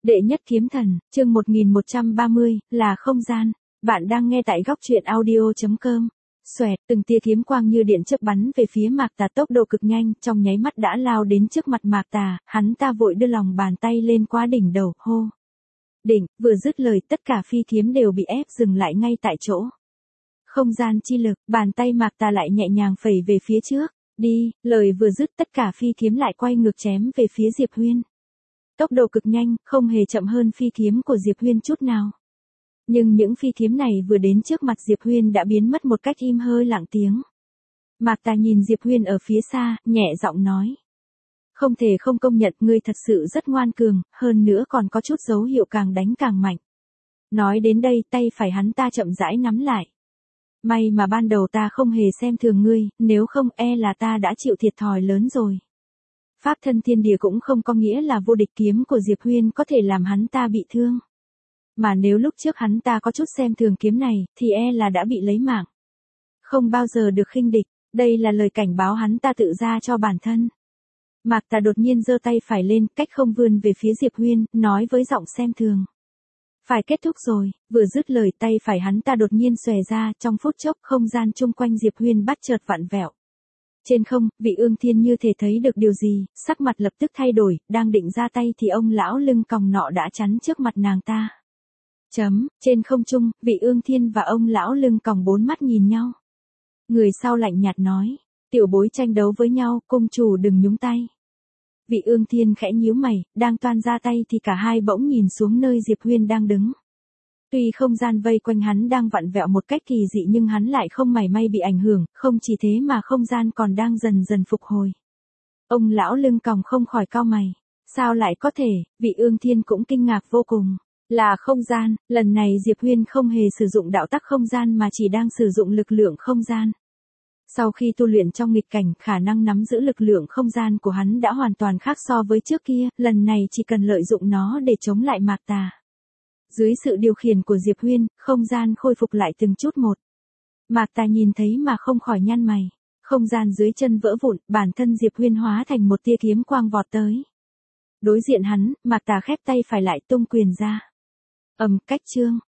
Đệ nhất kiếm thần, chương 1130, là không gian. Bạn đang nghe tại góc truyện audio.com. Xoẹt, từng tia kiếm quang như điện chớp bắn về phía Mạc Tà, tốc độ cực nhanh, trong nháy mắt đã lao đến trước mặt Mạc Tà, hắn ta vội đưa lòng bàn tay lên quá đỉnh đầu, hô. Đỉnh, vừa dứt lời tất cả phi kiếm đều bị ép dừng lại ngay tại chỗ. Không gian chi lực, bàn tay Mạc Tà lại nhẹ nhàng phẩy về phía trước, đi, lời vừa dứt tất cả phi kiếm lại quay ngược chém về phía Diệp Huyên. Tốc độ cực nhanh, không hề chậm hơn phi kiếm của Diệp Huyên chút nào. Nhưng những phi kiếm này vừa đến trước mặt Diệp Huyên đã biến mất một cách im hơi lặng tiếng. Mạc Tà nhìn Diệp Huyên ở phía xa, nhẹ giọng nói. Không thể không công nhận ngươi thật sự rất ngoan cường, hơn nữa còn có chút dấu hiệu càng đánh càng mạnh. Nói đến đây tay phải hắn ta chậm rãi nắm lại. May mà ban đầu ta không hề xem thường ngươi, nếu không e là ta đã chịu thiệt thòi lớn rồi. Pháp thân thiên địa cũng không có nghĩa là vô địch, kiếm của Diệp Huyên có thể làm hắn ta bị thương. Mà nếu lúc trước hắn ta có chút xem thường kiếm này, thì e là đã bị lấy mạng. Không bao giờ được khinh địch, đây là lời cảnh báo hắn ta tự ra cho bản thân. Mạc Tà đột nhiên giơ tay phải lên, cách không vươn về phía Diệp Huyên, nói với giọng xem thường. Phải kết thúc rồi, vừa dứt lời tay phải hắn ta đột nhiên xòe ra, trong phút chốc không gian chung quanh Diệp Huyên bắt chợt vặn vẹo. Trên không, Vị Ương Thiên như thể thấy được điều gì, sắc mặt lập tức thay đổi, đang định ra tay thì ông lão lưng còng nọ đã chắn trước mặt nàng ta. Trên không trung, Vị Ương Thiên và ông lão lưng còng bốn mắt nhìn nhau. Người sau lạnh nhạt nói, tiểu bối tranh đấu với nhau, cung chủ đừng nhúng tay. Vị Ương Thiên khẽ nhíu mày, đang toan ra tay thì cả hai bỗng nhìn xuống nơi Diệp Huyên đang đứng. Tuy không gian vây quanh hắn đang vặn vẹo một cách kỳ dị nhưng hắn lại không mảy may bị ảnh hưởng, không chỉ thế mà không gian còn đang dần dần phục hồi. Ông lão lưng còng không khỏi cau mày. Sao lại có thể, Vị Ương Thiên cũng kinh ngạc vô cùng. Là không gian, lần này Diệp Huyên không hề sử dụng đạo tắc không gian mà chỉ đang sử dụng lực lượng không gian. Sau khi tu luyện trong nghịch cảnh, khả năng nắm giữ lực lượng không gian của hắn đã hoàn toàn khác so với trước kia, lần này chỉ cần lợi dụng nó để chống lại Mạc Tà. Dưới sự điều khiển của Diệp Huyên, không gian khôi phục lại từng chút một. Mạc Tà nhìn thấy mà không khỏi nhăn mày. Không gian dưới chân vỡ vụn, bản thân Diệp Huyên hóa thành một tia kiếm quang vọt tới. Đối diện hắn, Mạc Tà khép tay phải lại tung quyền ra. Cách chương,